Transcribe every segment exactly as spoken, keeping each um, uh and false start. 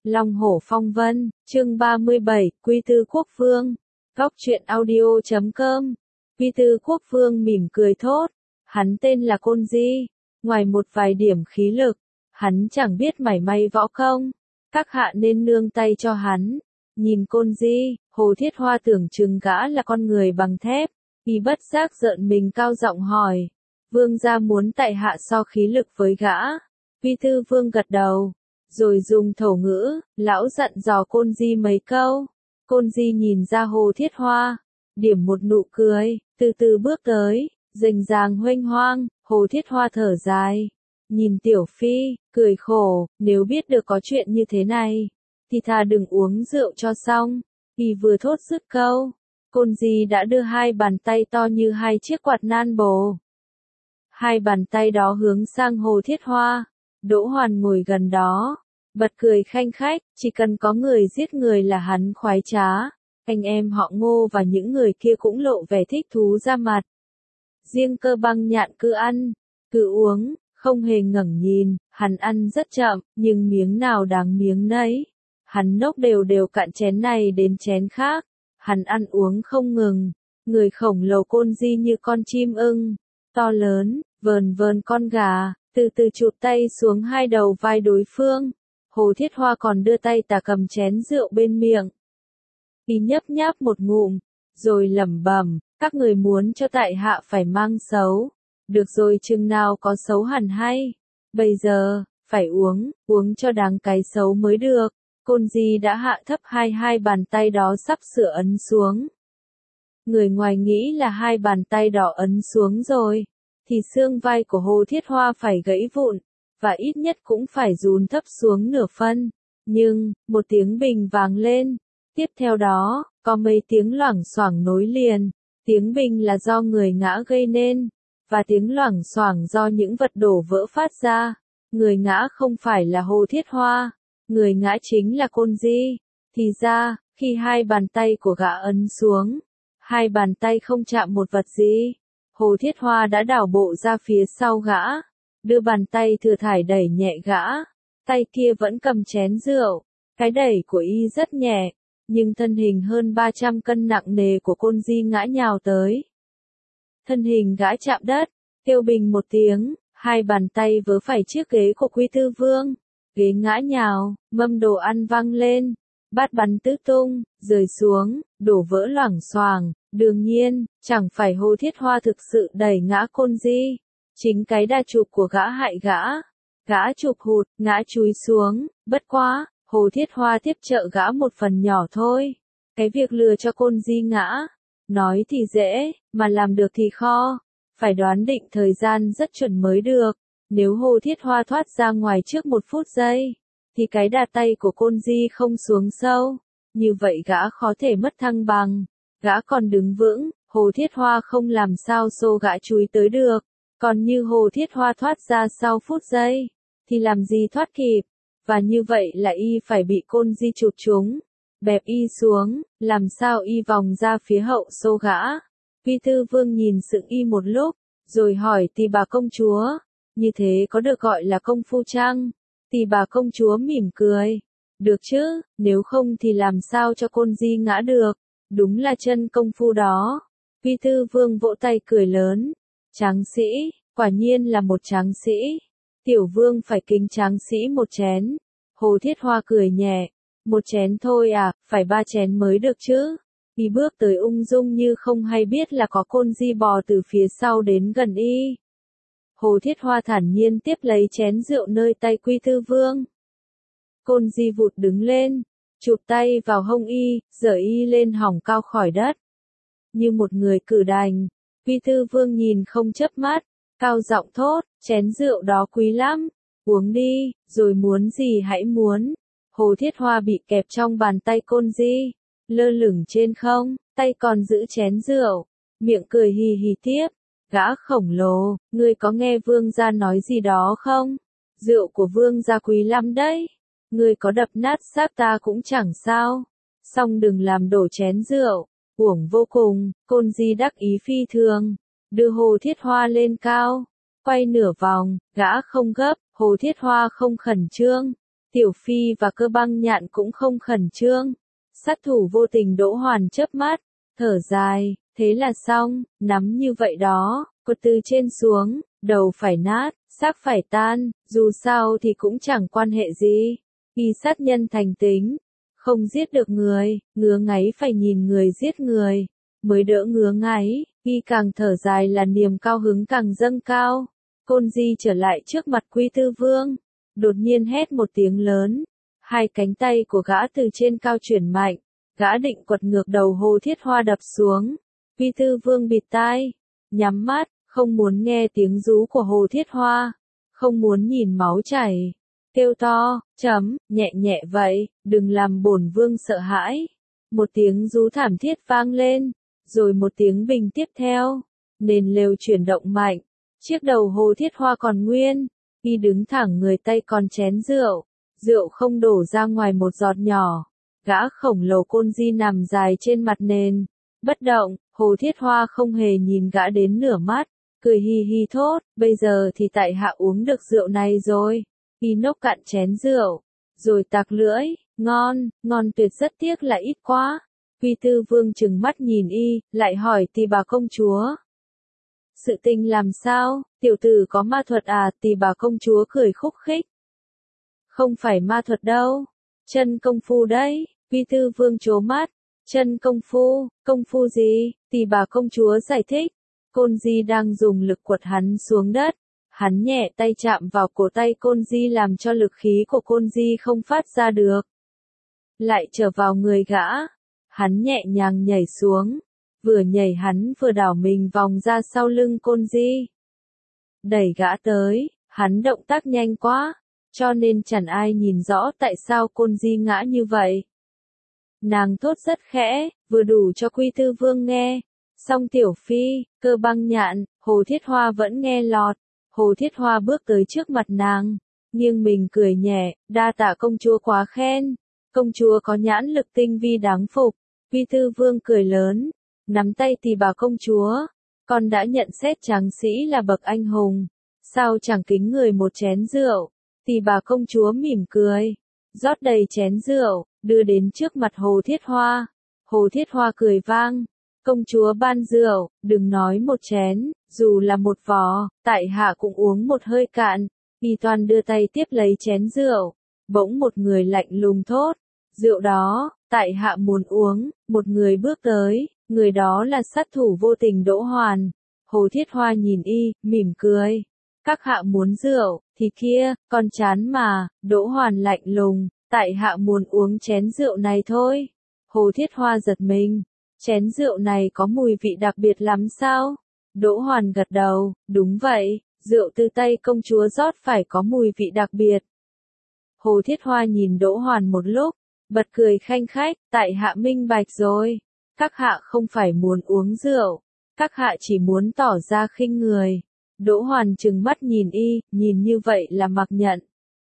Long hổ phong vân, chương ba mươi bảy, Quy Tư Quốc Vương. Góc truyện audio chấm com. Quy Tư Quốc Vương mỉm cười thốt, hắn tên là Côn Di, ngoài một vài điểm khí lực, hắn chẳng biết mảy may võ công, các hạ nên nương tay cho hắn. Nhìn Côn Di, Hồ Thiết Hoa tưởng chừng gã là con người bằng thép, y bất giác rợn mình cao giọng hỏi, vương gia muốn tại hạ so khí lực với gã. Quy Tư Vương gật đầu, rồi dùng thổ ngữ, lão dặn dò Côn Di mấy câu. Côn Di nhìn ra Hồ Thiết Hoa, điểm một nụ cười, từ từ bước tới, rình ràng huênh hoang. Hồ Thiết Hoa thở dài, nhìn Tiểu Phi, cười khổ, nếu biết được có chuyện như thế này, thì thà đừng uống rượu cho xong. Y vừa thốt dứt câu, Côn Di đã đưa hai bàn tay to như hai chiếc quạt nan bồ. Hai bàn tay đó hướng sang Hồ Thiết Hoa. Đỗ Hoàn ngồi gần đó, bật cười khanh khách, chỉ cần có người giết người là hắn khoái trá. Anh em họ Ngô và những người kia cũng lộ vẻ thích thú ra mặt. Riêng Cơ Băng Nhạn cứ ăn, cứ uống, không hề ngẩng nhìn. Hắn ăn rất chậm, nhưng miếng nào đáng miếng nấy. Hắn nốc đều đều cạn chén này đến chén khác. Hắn ăn uống không ngừng. Người khổng lồ Côn Di như con chim ưng, to lớn, vờn vờn con gà, từ từ chụp tay xuống hai đầu vai đối phương. Hồ Thiết Hoa còn đưa tay tà cầm chén rượu bên miệng. Y nhấp nháp một ngụm, rồi lẩm bẩm, các người muốn cho tại hạ phải mang xấu. Được rồi, chừng nào có xấu hẳn hay. Bây giờ, phải uống, uống cho đáng cái xấu mới được. Côn Di đã hạ thấp hai hai bàn tay đó sắp sửa ấn xuống. Người ngoài nghĩ là hai bàn tay đó ấn xuống rồi, thì xương vai của Hồ Thiết Hoa phải gãy vụn, và ít nhất cũng phải rún thấp xuống nửa phân. Nhưng, một tiếng bình vang lên. Tiếp theo đó, có mấy tiếng loảng xoảng nối liền. Tiếng bình là do người ngã gây nên, và tiếng loảng xoảng do những vật đổ vỡ phát ra. Người ngã không phải là Hồ Thiết Hoa, người ngã chính là Côn Di. Thì ra, khi hai bàn tay của gã ấn xuống, hai bàn tay không chạm một vật gì. Hồ Thiết Hoa đã đảo bộ ra phía sau gã, đưa bàn tay thừa thải đẩy nhẹ gã, tay kia vẫn cầm chén rượu. Cái đẩy của y rất nhẹ, nhưng thân hình hơn ba trăm cân nặng nề của Côn Di ngã nhào tới. Thân hình gã chạm đất, kêu bình một tiếng, hai bàn tay vớ phải chiếc ghế của Quy Tư Vương. Ghế ngã nhào, mâm đồ ăn văng lên, bát bắn tứ tung, rơi xuống, đổ vỡ loảng xoảng. Đương nhiên, chẳng phải Hồ Thiết Hoa thực sự đẩy ngã Côn Di, chính cái đà chụp của gã hại gã. Gã chụp hụt, ngã chúi xuống, bất quá, Hồ Thiết Hoa tiếp trợ gã một phần nhỏ thôi. Cái việc lừa cho Côn Di ngã, nói thì dễ, mà làm được thì khó. Phải đoán định thời gian rất chuẩn mới được. Nếu Hồ Thiết Hoa thoát ra ngoài trước một phút giây, thì cái đà tay của Côn Di không xuống sâu. Như vậy gã khó thể mất thăng bằng. Gã còn đứng vững, Hồ Thiết Hoa không làm sao xô gã chúi tới được. Còn như Hồ Thiết Hoa thoát ra sau phút giây, thì làm gì thoát kịp. Và như vậy là y phải bị Côn Di chụp trúng, bẹp y xuống, làm sao y vòng ra phía hậu xô gã. Quy Tư Vương nhìn sững y một lúc, rồi hỏi Tỳ Bà công chúa, như thế có được gọi là công phu chăng? Tỳ Bà công chúa mỉm cười, được chứ, nếu không thì làm sao cho Côn Di ngã được, đúng là chân công phu đó. Quy Tư Vương vỗ tay cười lớn, tráng sĩ, quả nhiên là một tráng sĩ. Tiểu Vương phải kính tráng sĩ một chén. Hồ Thiết Hoa cười nhẹ, một chén thôi à, phải ba chén mới được chứ. Y bước tới ung dung như không hay biết là có Côn Di bò từ phía sau đến gần y. Hồ Thiết Hoa thản nhiên tiếp lấy chén rượu nơi tay Quy Tư Vương. Côn Di vụt đứng lên, chụp tay vào hông y, giở y lên hỏng cao khỏi đất. Như một người cử đành, Quy Tư Vương nhìn không chớp mắt, cao giọng thốt, chén rượu đó quý lắm, uống đi, rồi muốn gì hãy muốn. Hồ Thiết Hoa bị kẹp trong bàn tay Côn Di, lơ lửng trên không, tay còn giữ chén rượu, miệng cười hì hì tiếp, gã khổng lồ, ngươi có nghe vương gia nói gì đó không? Rượu của vương gia quý lắm đấy, ngươi có đập nát xác ta cũng chẳng sao, song đừng làm đổ chén rượu, uổng vô cùng. Côn Di đắc ý phi thường, đưa Hồ Thiết Hoa lên cao, quay nửa vòng, gã không gấp, Hồ Thiết Hoa không khẩn trương. Tiểu Phi và Cơ Băng Nhạn cũng không khẩn trương. Sát thủ vô tình Đỗ Hoàn chớp mắt, thở dài, thế là xong, nắm như vậy đó, cột từ trên xuống, đầu phải nát, xác phải tan, dù sao thì cũng chẳng quan hệ gì. Y sát nhân thành tính, không giết được người, ngứa ngáy phải nhìn người giết người, mới đỡ ngứa ngáy. Y càng thở dài là niềm cao hứng càng dâng cao. Côn Di trở lại trước mặt Quy Tư Vương, đột nhiên hét một tiếng lớn, hai cánh tay của gã từ trên cao chuyển mạnh, gã định quật ngược đầu Hồ Thiết Hoa đập xuống. Quy Tư Vương bịt tai, nhắm mắt, không muốn nghe tiếng rú của Hồ Thiết Hoa, không muốn nhìn máu chảy, kêu to, chấm, nhẹ nhẹ vậy, đừng làm bổn vương sợ hãi. Một tiếng rú thảm thiết vang lên, rồi một tiếng bình tiếp theo, nền lều chuyển động mạnh, chiếc đầu Hồ Thiết Hoa còn nguyên, y đứng thẳng người tay còn chén rượu, rượu không đổ ra ngoài một giọt nhỏ. Gã khổng lồ Côn Di nằm dài trên mặt nền, bất động. Hồ Thiết Hoa không hề nhìn gã đến nửa mắt, cười hi hi thốt, bây giờ thì tại hạ uống được rượu này rồi. Y nốc cạn chén rượu, rồi tạc lưỡi, ngon, ngon tuyệt, rất tiếc là ít quá. Quy Tư Vương trừng mắt nhìn y, lại hỏi Tỳ Bà công chúa. Sự tình làm sao, tiểu tử có ma thuật à? Tỳ Bà công chúa cười khúc khích. Không phải ma thuật đâu, chân công phu đấy. Quy Tư Vương trố mắt, chân công phu, công phu gì? Tỳ Bà công chúa giải thích. Côn Di đang dùng lực quật hắn xuống đất. Hắn nhẹ tay chạm vào cổ tay Côn Di làm cho lực khí của Côn Di không phát ra được. Lại trở vào người gã. Hắn nhẹ nhàng nhảy xuống. Vừa nhảy hắn vừa đảo mình vòng ra sau lưng Côn Di. Đẩy gã tới, hắn động tác nhanh quá, cho nên chẳng ai nhìn rõ tại sao Côn Di ngã như vậy. Nàng thốt rất khẽ, vừa đủ cho Quy Tư Vương nghe. Song Tiểu Phi, Cơ Băng Nhạn, Hồ Thiết Hoa vẫn nghe lọt. Hồ Thiết Hoa bước tới trước mặt nàng, nghiêng mình cười nhẹ, đa tạ công chúa quá khen. Công chúa có nhãn lực tinh vi đáng phục. Quy Tư Vương cười lớn, nắm tay Tỳ Bà công chúa. Con đã nhận xét tráng sĩ là bậc anh hùng, sao chẳng kính người một chén rượu? Tỳ Bà công chúa mỉm cười, rót đầy chén rượu, đưa đến trước mặt Hồ Thiết Hoa. Hồ Thiết Hoa cười vang, công chúa ban rượu, đừng nói một chén, dù là một vò, tại hạ cũng uống một hơi cạn. Y Toan đưa tay tiếp lấy chén rượu, bỗng một người lạnh lùng thốt, rượu đó, tại hạ muốn uống. Một người bước tới, người đó là sát thủ vô tình Đỗ Hoàn. Hồ Thiết Hoa nhìn y, mỉm cười, các hạ muốn rượu, thì kia, con chán mà. Đỗ Hoàn lạnh lùng, tại hạ muốn uống chén rượu này thôi. Hồ Thiết Hoa giật mình, chén rượu này có mùi vị đặc biệt lắm sao? Đỗ Hoàn gật đầu, đúng vậy, rượu từ tay công chúa rót phải có mùi vị đặc biệt. Hồ Thiết Hoa nhìn Đỗ Hoàn một lúc, bật cười khanh khách, tại hạ minh bạch rồi. Các hạ không phải muốn uống rượu, các hạ chỉ muốn tỏ ra khinh người. Đỗ Hoàn trừng mắt nhìn y, nhìn như vậy là mặc nhận.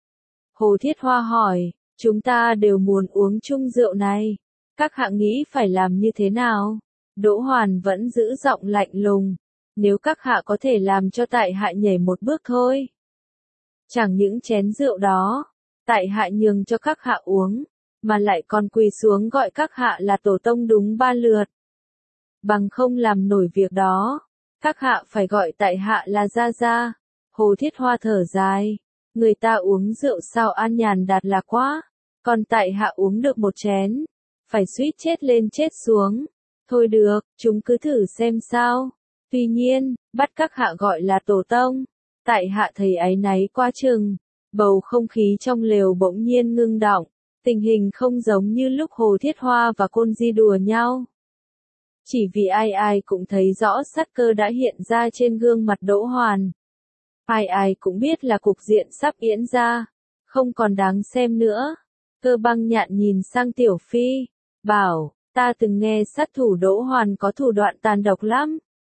Hồ Thiết Hoa hỏi, chúng ta đều muốn uống chung rượu này, các hạ nghĩ phải làm như thế nào? Đỗ Hoàn vẫn giữ giọng lạnh lùng, nếu các hạ có thể làm cho tại hạ nhảy một bước thôi. Chẳng những chén rượu đó, tại hạ nhường cho các hạ uống, mà lại còn quỳ xuống gọi các hạ là tổ tông đúng ba lượt. Bằng không làm nổi việc đó, các hạ phải gọi tại hạ là Gia Gia. Hồ Thiết Hoa thở dài, người ta uống rượu sao an nhàn đạt là quá, còn tại hạ uống được một chén, phải suýt chết lên chết xuống. Thôi được, chúng cứ thử xem sao. Tuy nhiên, bắt các hạ gọi là tổ tông, tại hạ thấy áy náy quá chừng. Bầu không khí trong lều bỗng nhiên ngưng đọng, tình hình không giống như lúc Hồ Thiết Hoa và Côn Di đùa nhau. Chỉ vì ai ai cũng thấy rõ sát cơ đã hiện ra trên gương mặt Đỗ Hoàn. Ai ai cũng biết là cục diện sắp diễn ra, không còn đáng xem nữa. Cơ Băng Nhạn nhìn sang Tiểu Phi, bảo, ta từng nghe sát thủ Đỗ Hoàn có thủ đoạn tàn độc lắm.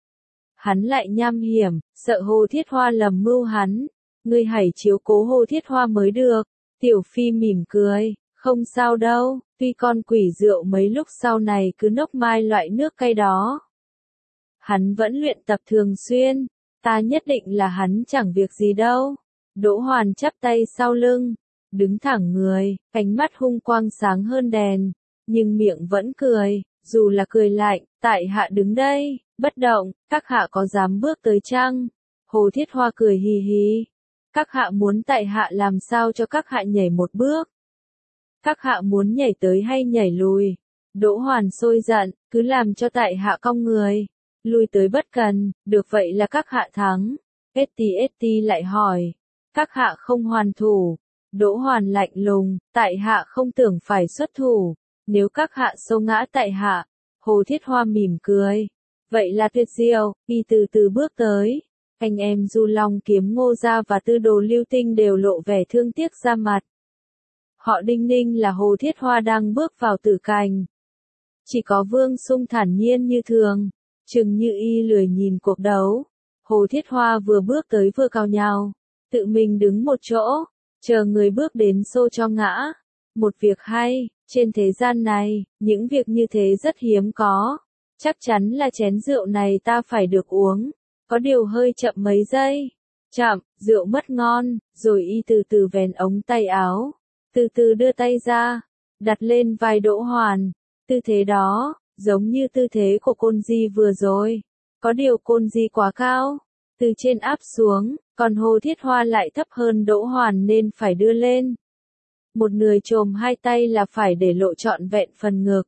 Hắn lại nham hiểm, sợ Hồ Thiết Hoa lầm mưu hắn. Ngươi hãy chiếu cố Hồ Thiết Hoa mới được. Tiểu Phi mỉm cười, không sao đâu, tuy con quỷ rượu mấy lúc sau này cứ nốc mai loại nước cay đó. Hắn vẫn luyện tập thường xuyên, ta nhất định là hắn chẳng việc gì đâu. Đỗ Hoàn chắp tay sau lưng, đứng thẳng người, ánh mắt hung quang sáng hơn đèn, nhưng miệng vẫn cười, dù là cười lạnh, tại hạ đứng đây, bất động, các hạ có dám bước tới chăng? Hồ Thiết Hoa cười hì hì. Các hạ muốn tại hạ làm sao cho các hạ nhảy một bước? Các hạ muốn nhảy tới hay nhảy lùi? Đỗ Hoàn sôi giận, cứ làm cho tại hạ cong người. Lùi tới bất cần, được vậy là các hạ thắng. Eti Eti lại hỏi. Các hạ không hoàn thủ. Đỗ Hoàn lạnh lùng, tại hạ không tưởng phải xuất thủ. Nếu các hạ xô ngã tại hạ. Hồ Thiết Hoa mỉm cười. Vậy là tuyệt diệu, y từ từ bước tới. Anh em Du Long Kiếm Ngô Gia và Tư Đồ Lưu Tinh đều lộ vẻ thương tiếc ra mặt. Họ đinh ninh là Hồ Thiết Hoa đang bước vào tử cảnh. Chỉ có Vương Sung thản nhiên như thường, chừng như y lười nhìn cuộc đấu. Hồ Thiết Hoa vừa bước tới vừa cào nhào, tự mình đứng một chỗ, chờ người bước đến xô cho ngã. Một việc hay, trên thế gian này, những việc như thế rất hiếm có. Chắc chắn là chén rượu này ta phải được uống. Có điều hơi chậm mấy giây. Chậm, rượu mất ngon, rồi y từ từ vén ống tay áo. Từ từ đưa tay ra, đặt lên vai Đỗ Hoàn. Tư thế đó, giống như tư thế của Côn Di vừa rồi. Có điều Côn Di quá cao, từ trên áp xuống, còn Hồ Thiết Hoa lại thấp hơn Đỗ Hoàn nên phải đưa lên. Một người chồm hai tay là phải để lộ trọn vẹn phần ngực.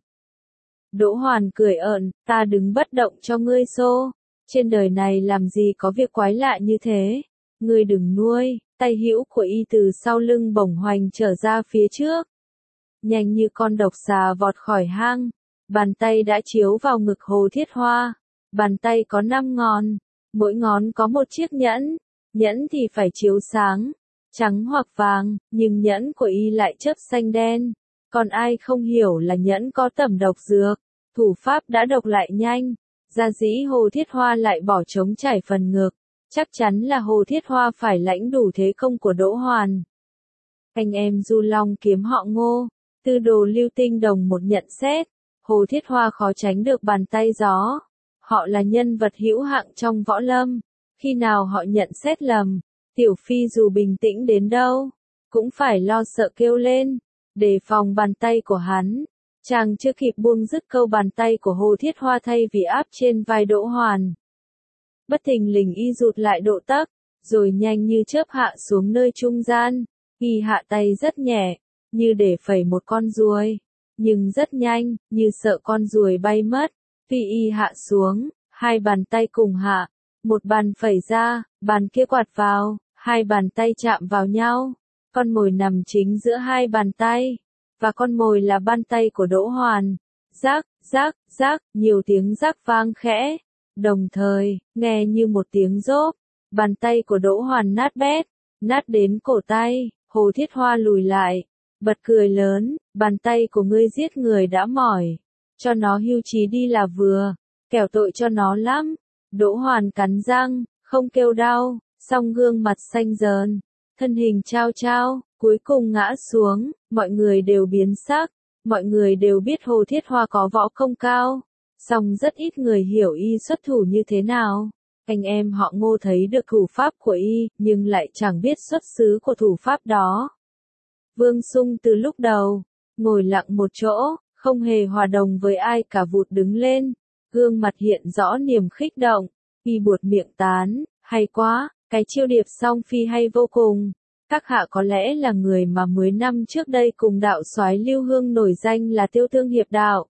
Đỗ Hoàn cười ợn, ta đứng bất động cho ngươi xô. Trên đời này làm gì có việc quái lạ như thế. Ngươi đừng nuôi. Tay hữu của y từ sau lưng bổng hoành trở ra phía trước. Nhanh như con độc xà vọt khỏi hang. Bàn tay đã chiếu vào ngực Hồ Thiết Hoa. Bàn tay có năm ngón. Mỗi ngón có một chiếc nhẫn. Nhẫn thì phải chiếu sáng. Trắng hoặc vàng, nhưng nhẫn của y lại chớp xanh đen. Còn ai không hiểu là nhẫn có tẩm độc dược. Thủ pháp đã độc lại nhanh. Gia dĩ Hồ Thiết Hoa lại bỏ trống trải phần ngực. Chắc chắn là Hồ Thiết Hoa phải lãnh đủ thế công của Đỗ Hoàn. Anh em Du Long Kiếm họ Ngô, Tư Đồ Lưu Tinh đồng một nhận xét. Hồ Thiết Hoa khó tránh được bàn tay gió. Họ là nhân vật hữu hạng trong võ lâm. Khi nào họ nhận xét lầm, Tiểu Phi dù bình tĩnh đến đâu, cũng phải lo sợ kêu lên, đề phòng bàn tay của hắn. Chàng chưa kịp buông dứt câu bàn tay của Hồ Thiết Hoa thay vì áp trên vai Đỗ Hoàn. Bất thình lình y rụt lại độ tấc, rồi nhanh như chớp hạ xuống nơi trung gian. Y hạ tay rất nhẹ, như để phẩy một con ruồi, nhưng rất nhanh, như sợ con ruồi bay mất. Tuy y hạ xuống, hai bàn tay cùng hạ, một bàn phẩy ra, bàn kia quạt vào, hai bàn tay chạm vào nhau. Con mồi nằm chính giữa hai bàn tay, và con mồi là bàn tay của Đỗ Hoàn. Rác, rác, rác, nhiều tiếng rác vang khẽ. Đồng thời, nghe như một tiếng rốp, bàn tay của Đỗ Hoàn nát bét, nát đến cổ tay. Hồ Thiết Hoa lùi lại, bật cười lớn, bàn tay của ngươi giết người đã mỏi, cho nó hưu trí đi là vừa, kẻo tội cho nó lắm. Đỗ Hoàn cắn răng, không kêu đau, song gương mặt xanh dờn, thân hình trao trao, cuối cùng ngã xuống. Mọi người đều biến sắc, mọi người đều biết Hồ Thiết Hoa có võ công cao, song rất ít người hiểu y xuất thủ như thế nào. Anh em họ Ngô thấy được thủ pháp của y, nhưng lại chẳng biết xuất xứ của thủ pháp đó. Vương Sung từ lúc đầu, ngồi lặng một chỗ, không hề hòa đồng với ai cả vụt đứng lên, gương mặt hiện rõ niềm khích động, y buột miệng tán, hay quá, cái chiêu điệp song phi hay vô cùng. Các hạ có lẽ là người mà mười năm trước đây cùng đạo soái Lưu Hương nổi danh là Tiêu Tương Hiệp Đạo.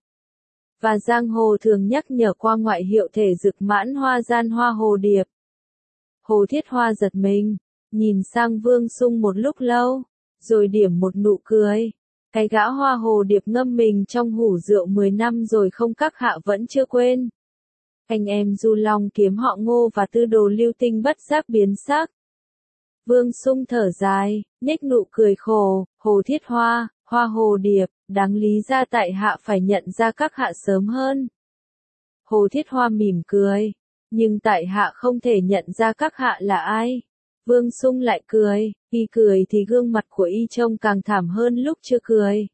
Và giang hồ thường nhắc nhở qua ngoại hiệu thể dực mãn hoa gian hoa hồ điệp. Hồ Thiết Hoa giật mình, nhìn sang Vương Sung một lúc lâu, rồi điểm một nụ cười. Cái gã hoa hồ điệp ngâm mình trong hủ rượu mười năm rồi không, các hạ vẫn chưa quên. Anh em Du Long Kiếm họ Ngô và Tư Đồ Lưu Tinh bất giác biến sắc. Vương Sung thở dài, nhếch nụ cười khổ. Hồ Thiết Hoa, hoa hồ điệp, đáng lý ra tại hạ phải nhận ra các hạ sớm hơn. Hồ Thiết Hoa mỉm cười, nhưng tại hạ không thể nhận ra các hạ là ai. Vương Sung lại cười, y cười thì gương mặt của y trông càng thảm hơn lúc chưa cười.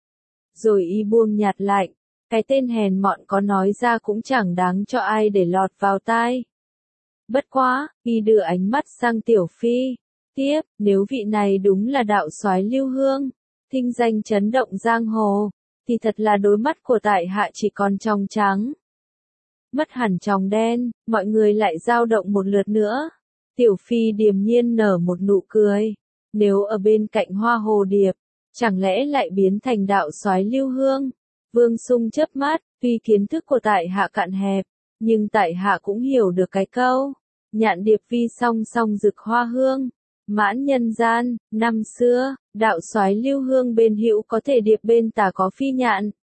Rồi y buông nhạt lạnh, cái tên hèn mọn có nói ra cũng chẳng đáng cho ai để lọt vào tai. Bất quá, y đưa ánh mắt sang Tiểu Phi, Tiếp, nếu vị này đúng là đạo soái Lưu Hương, thinh danh chấn động giang hồ, thì thật là đôi mắt của tại hạ chỉ còn trong trắng. Mất hẳn trong đen, mọi người lại dao động một lượt nữa. Tiểu Phi điềm nhiên nở một nụ cười. Nếu ở bên cạnh Hoa Hồ Điệp, chẳng lẽ lại biến thành đạo soái Lưu Hương? Vương Sung chớp mắt, tuy kiến thức của tại hạ cạn hẹp, nhưng tại hạ cũng hiểu được cái câu. Nhạn điệp vi song song rực hoa hương. Mãn nhân gian, năm xưa, đạo soái Lưu Hương bên hữu có thể điệp bên tả có phi nhạn.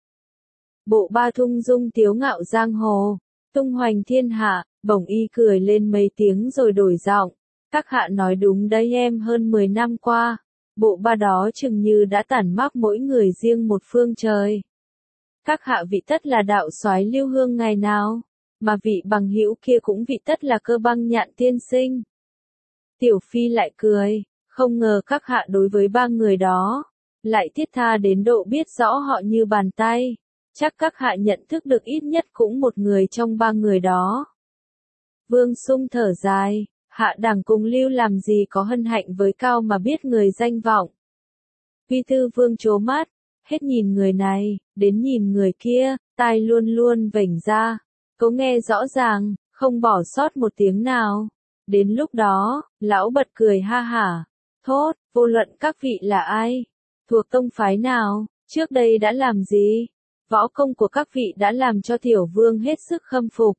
Bộ ba thung dung tiếu ngạo giang hồ, tung hoành thiên hạ, bỗng y cười lên mấy tiếng rồi đổi giọng. Các hạ nói đúng đấy em, hơn mười năm qua, bộ ba đó chừng như đã tản mác mỗi người riêng một phương trời. Các hạ vị tất là đạo soái Lưu Hương ngày nào, mà vị bằng hữu kia cũng vị tất là Cơ Băng Nhạn tiên sinh. Tiểu Phi lại cười, không ngờ các hạ đối với ba người đó, lại thiết tha đến độ biết rõ họ như bàn tay. Chắc các hạ nhận thức được ít nhất cũng một người trong ba người đó. Vương Sung thở dài, hạ đẳng cùng Lưu làm gì có hân hạnh với cao mà biết người danh vọng. Vi Thư Vương trố mắt, hết nhìn người này, đến nhìn người kia, tai luôn luôn vểnh ra, cố nghe rõ ràng, không bỏ sót một tiếng nào. Đến lúc đó, lão bật cười ha hả, thốt, vô luận các vị là ai, thuộc tông phái nào, trước đây đã làm gì, võ công của các vị đã làm cho tiểu vương hết sức khâm phục.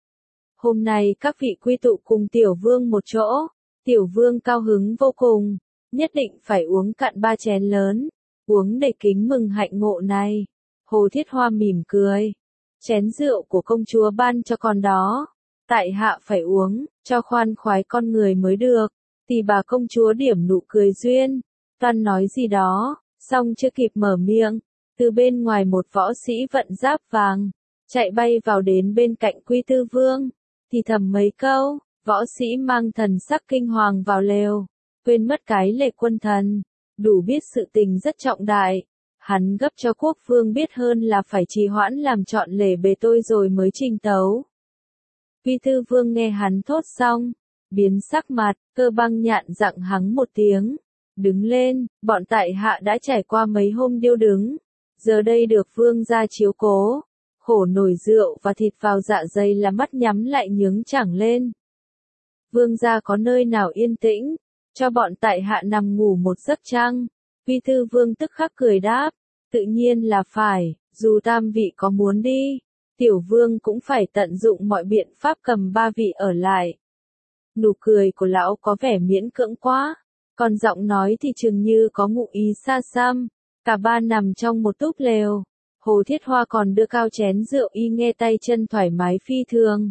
Hôm nay các vị quy tụ cùng tiểu vương một chỗ, tiểu vương cao hứng vô cùng, nhất định phải uống cạn ba chén lớn, uống để kính mừng hạnh ngộ này. Hồ Thiết Hoa mỉm cười, chén rượu của công chúa ban cho con đó, tại hạ phải uống, cho khoan khoái con người mới được. Thì bà công chúa điểm nụ cười duyên, toan nói gì đó, xong chưa kịp mở miệng, từ bên ngoài một võ sĩ vận giáp vàng, chạy bay vào đến bên cạnh Quy Tư Vương, thì thầm mấy câu, võ sĩ mang thần sắc kinh hoàng vào lều, quên mất cái lệ quân thần, đủ biết sự tình rất trọng đại. Hắn gấp cho quốc vương biết hơn là phải trì hoãn làm chọn lễ bề tôi rồi mới trình tấu. Quy Tư Vương nghe hắn thốt xong, biến sắc mặt, Cơ Băng Nhạn dặn hắn một tiếng, đứng lên, bọn tại hạ đã trải qua mấy hôm điêu đứng, giờ đây được vương gia chiếu cố, khổ nổi rượu và thịt vào dạ dày là mắt nhắm lại nhướng chẳng lên. Vương gia có nơi nào yên tĩnh, cho bọn tại hạ nằm ngủ một giấc chăng? Quy Tư Vương tức khắc cười đáp, tự nhiên là phải, dù tam vị có muốn đi, tiểu vương cũng phải tận dụng mọi biện pháp cầm ba vị ở lại. Nụ cười của lão có vẻ miễn cưỡng quá, còn giọng nói thì chừng như có ngụ ý xa xăm. Cả ba nằm trong một túp lều, Hồ Thiết Hoa còn đưa cao chén rượu y nghe tay chân thoải mái phi thường.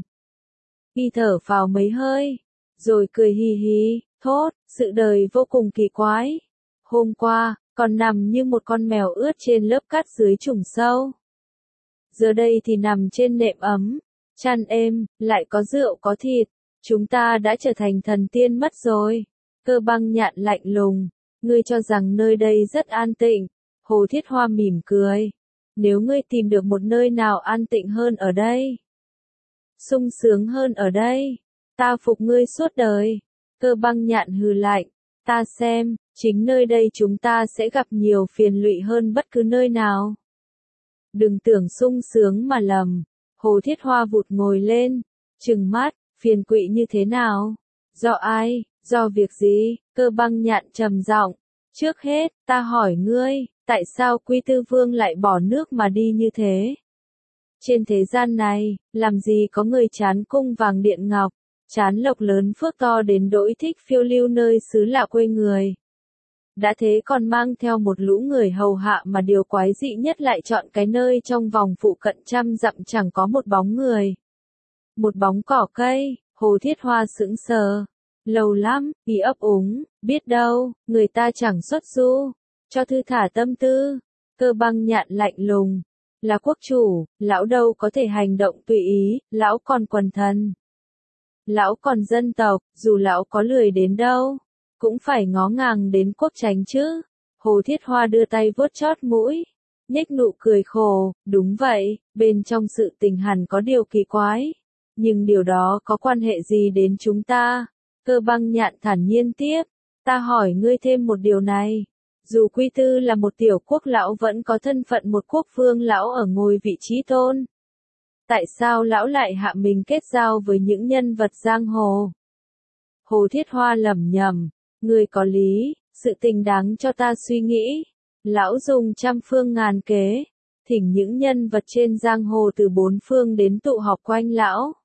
Y thở phào mấy hơi, rồi cười hì hì, thốt, sự đời vô cùng kỳ quái. Hôm qua, còn nằm như một con mèo ướt trên lớp cát dưới trùng sâu. Giờ đây thì nằm trên nệm ấm, chăn êm, lại có rượu có thịt, chúng ta đã trở thành thần tiên mất rồi. Cơ Băng Nhạn lạnh lùng, ngươi cho rằng nơi đây rất an tịnh. Hồ Thiết Hoa mỉm cười, nếu ngươi tìm được một nơi nào an tịnh hơn ở đây, sung sướng hơn ở đây, ta phục ngươi suốt đời. Cơ Băng Nhạn hừ lạnh, ta xem, chính nơi đây chúng ta sẽ gặp nhiều phiền lụy hơn bất cứ nơi nào. Đừng tưởng sung sướng mà lầm. Hồ Thiết Hoa vụt ngồi lên, trừng mắt, phiền quỵ như thế nào? Do ai? Do việc gì? Cơ Băng Nhạn trầm giọng, trước hết, ta hỏi ngươi, tại sao Quy Tư Vương lại bỏ nước mà đi như thế? Trên thế gian này, làm gì có người chán cung vàng điện ngọc, chán lộc lớn phước to đến đỗi thích phiêu lưu nơi xứ lạ quê người. Đã thế còn mang theo một lũ người hầu hạ mà điều quái dị nhất lại chọn cái nơi trong vòng phụ cận trăm dặm chẳng có một bóng người. Một bóng cỏ cây. Hồ Thiết Hoa sững sờ. Lâu lắm, y ấp úng, biết đâu, người ta chẳng xuất du, cho thư thả tâm tư. Cơ Băng Nhạn lạnh lùng, là quốc chủ, lão đâu có thể hành động tùy ý, lão còn quần thần. Lão còn dân tộc, dù lão có lười đến đâu, cũng phải ngó ngàng đến quốc chánh chứ. Hồ Thiết Hoa đưa tay vuốt chót mũi, nhếch nụ cười khổ, đúng vậy, bên trong sự tình hẳn có điều kỳ quái, nhưng điều đó có quan hệ gì đến chúng ta? Cơ Băng Nhạn thản nhiên tiếp, Ta hỏi ngươi thêm một điều này. Dù Quy Tư là một tiểu quốc lão vẫn có thân phận một quốc vương lão ở ngôi vị trí tôn. Tại sao lão lại hạ mình kết giao với những nhân vật giang hồ? Hồ Thiết Hoa lẩm nhẩm, ngươi có lý, sự tình đáng cho ta suy nghĩ. Lão dùng trăm phương ngàn kế, thỉnh những nhân vật trên giang hồ từ bốn phương đến tụ họp quanh lão.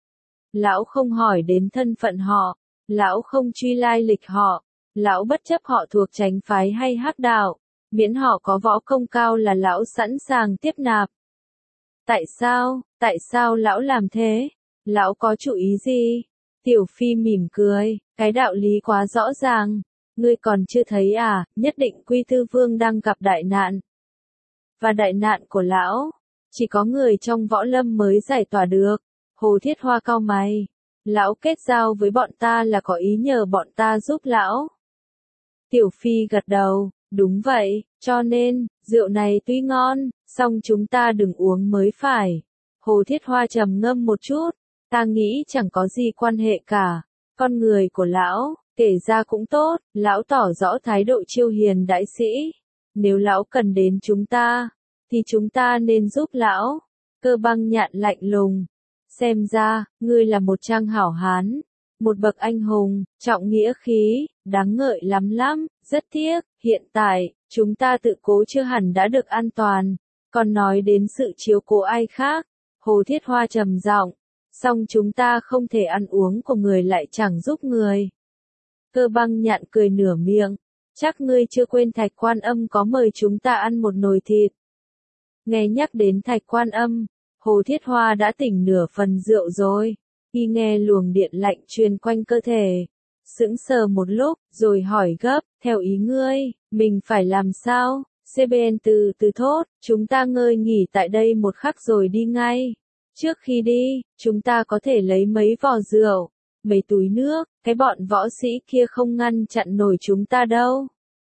Lão không hỏi đến thân phận họ, lão không truy lai lịch họ, lão bất chấp họ thuộc chánh phái hay hắc đạo, miễn họ có võ công cao là lão sẵn sàng tiếp nạp. Tại sao, tại sao lão làm thế? Lão có chủ ý gì? Tiểu Phi mỉm cười, cái đạo lý quá rõ ràng. Ngươi còn chưa thấy à, nhất định Quy Tư Vương đang gặp đại nạn. Và đại nạn của lão, chỉ có người trong võ lâm mới giải tỏa được. Hồ Thiết Hoa cau mày. Lão kết giao với bọn ta là có ý nhờ bọn ta giúp lão. Tiểu Phi gật đầu, đúng vậy, cho nên, rượu này tuy ngon, song chúng ta đừng uống mới phải. Hồ Thiết Hoa trầm ngâm một chút, ta nghĩ chẳng có gì quan hệ cả. Con người của lão, kể ra cũng tốt, lão tỏ rõ thái độ chiêu hiền đại sĩ. Nếu lão cần đến chúng ta, thì chúng ta nên giúp lão. Cơ Băng Nhạn lạnh lùng. Xem ra, ngươi là một trang hảo hán, một bậc anh hùng, trọng nghĩa khí, đáng ngợi lắm lắm, rất tiếc, hiện tại, chúng ta tự cố chưa hẳn đã được an toàn, còn nói đến sự chiếu cố ai khác. Hồ Thiết Hoa trầm giọng, song chúng ta không thể ăn uống của người lại chẳng giúp người. Cơ Băng Nhạn cười nửa miệng, chắc ngươi chưa quên Thạch Quan Âm có mời chúng ta ăn một nồi thịt. Nghe nhắc đến Thạch Quan Âm, Hồ Thiết Hoa đã tỉnh nửa phần rượu rồi, khi nghe luồng điện lạnh truyền quanh cơ thể. Sững sờ một lúc, rồi hỏi gấp, theo ý ngươi, mình phải làm sao? xê bê en từ từ thốt, chúng ta ngơi nghỉ tại đây một khắc rồi đi ngay. Trước khi đi, chúng ta có thể lấy mấy vò rượu, mấy túi nước, cái bọn võ sĩ kia không ngăn chặn nổi chúng ta đâu.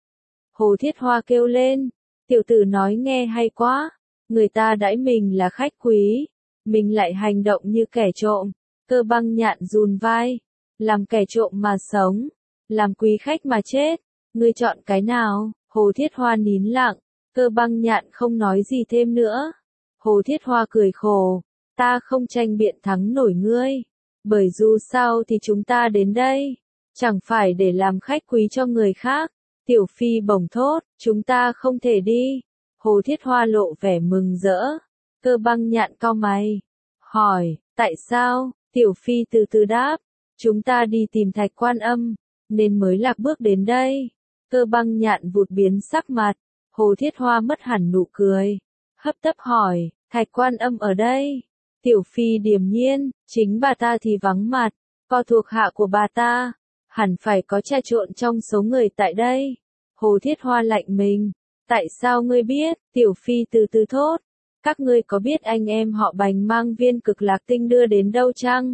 Hồ Thiết Hoa kêu lên, tiểu tử nói nghe hay quá, người ta đãi mình là khách quý, mình lại hành động như kẻ trộm. Cơ Băng Nhạn run vai, làm kẻ trộm mà sống, làm quý khách mà chết, ngươi chọn cái nào? Hồ Thiết Hoa nín lặng, Cơ Băng Nhạn không nói gì thêm nữa. Hồ Thiết Hoa cười khổ, ta không tranh biện thắng nổi ngươi, bởi dù sao thì chúng ta đến đây, chẳng phải để làm khách quý cho người khác. Tiểu Phi bỗng thốt, chúng ta không thể đi. Hồ Thiết Hoa lộ vẻ mừng rỡ. Cơ Băng Nhạn cau mày, hỏi, tại sao? Tiểu Phi từ từ đáp, chúng ta đi tìm Thạch Quan Âm, nên mới lạc bước đến đây. Cơ Băng Nhạn vụt biến sắc mặt, Hồ Thiết Hoa mất hẳn nụ cười, hấp tấp hỏi, Thạch Quan Âm ở đây? Tiểu Phi điềm nhiên, chính bà ta thì vắng mặt, có thuộc hạ của bà ta, hẳn phải có trà trộn trong số người tại đây. Hồ Thiết Hoa lạnh mình, tại sao ngươi biết? Tiểu Phi từ từ thốt, các ngươi có biết anh em họ Bành mang viên cực lạc tinh đưa đến đâu chăng?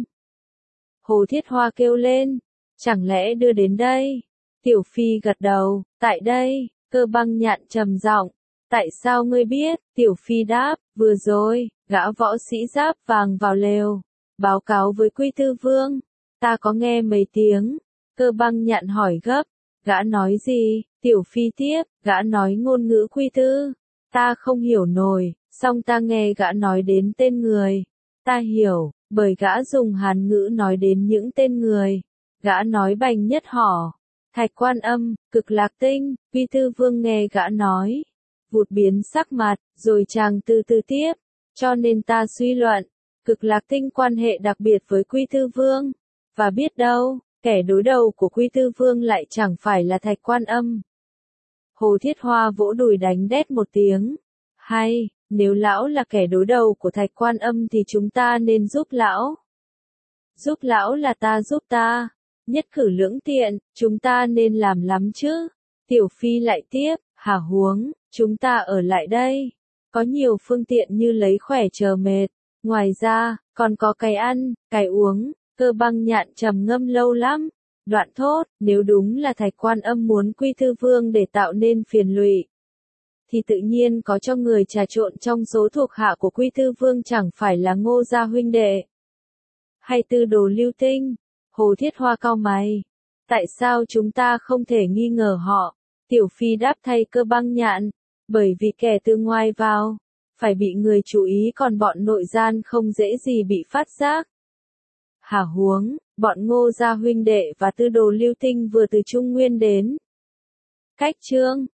Hồ Thiết Hoa kêu lên, chẳng lẽ đưa đến đây? Tiểu Phi gật đầu, tại đây. Cơ Băng Nhạn trầm giọng, tại sao ngươi biết? Tiểu Phi đáp, vừa rồi, gã võ sĩ giáp vàng vào lều, báo cáo với Quy Tư Vương, ta có nghe mấy tiếng. Cơ Băng Nhạn hỏi gấp, gã nói gì? Tiểu Phi tiếp, gã nói ngôn ngữ Quy Tư, ta không hiểu nổi, song ta nghe gã nói đến tên người, ta hiểu, bởi gã dùng Hán ngữ nói đến những tên người. Gã nói Bành Nhất Hỏa, Thạch Quan Âm, Cực Lạc Tinh. Quy Tư Vương nghe gã nói, vụt biến sắc mặt, rồi chàng từ từ tiếp, cho nên ta suy luận, Cực Lạc Tinh quan hệ đặc biệt với Quy Tư Vương, và biết đâu, kẻ đối đầu của Quy Tư Vương lại chẳng phải là Thạch Quan Âm. Hồ Thiết Hoa vỗ đùi đánh đét một tiếng, hay, nếu lão là kẻ đối đầu của Thạch Quan Âm thì chúng ta nên giúp lão. Giúp lão là ta giúp ta, nhất cử lưỡng tiện, chúng ta nên làm lắm chứ. Tiểu Phi lại tiếp, hả huống, chúng ta ở lại đây, có nhiều phương tiện như lấy khỏe chờ mệt, ngoài ra, còn có cái ăn, cái uống. Cơ Băng Nhạn trầm ngâm lâu lắm, đoạn thốt, nếu đúng là Thạch Quan Âm muốn Quy Tư Vương để tạo nên phiền lụy, thì tự nhiên có cho người trà trộn trong số thuộc hạ của Quy Tư Vương chẳng phải là Ngô gia huynh đệ, hay Tư Đồ Lưu Tinh. Hồ Thiết Hoa cau mày, Tại sao chúng ta không thể nghi ngờ họ? Tiểu Phi đáp thay Cơ Băng Nhạn, bởi vì kẻ từ ngoài vào, phải bị người chú ý còn bọn nội gian không dễ gì bị phát giác. Hả huống, bọn Ngô gia huynh đệ và tư đồ Lưu Tinh vừa từ Trung Nguyên đến. Cách chương